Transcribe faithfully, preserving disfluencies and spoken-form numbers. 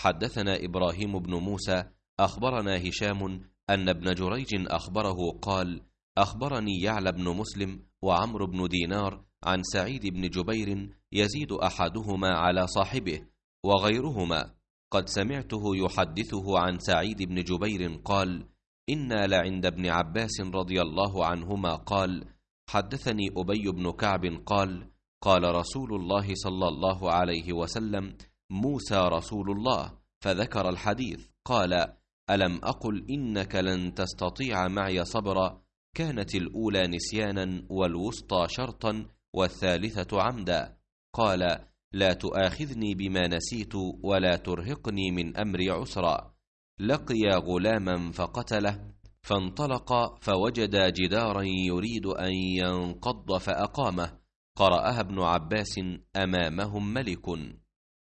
حدثنا إبراهيم بن موسى أخبرنا هشام أن ابن جريج أخبره قال أخبرني يعلى بن مسلم وعمرو بن دينار عن سعيد بن جبير يزيد أحدهما على صاحبه وغيرهما قد سمعته يحدثه عن سعيد بن جبير قال إنا لعند ابن عباس رضي الله عنهما قال حدثني أبي بن كعب قال قال رسول الله صلى الله عليه وسلم موسى رسول الله، فذكر الحديث قال ألم أقل إنك لن تستطيع معي صبرا؟ كانت الأولى نسيانا والوسطى شرطا والثالثة عمدا. قال لا تؤاخذني بما نسيت ولا ترهقني من أمري عسرا. لقي غلاما فقتله، فانطلق فوجد جدارا يريد أن ينقض فأقامه. قرأها ابن عباس أمامهم ملك.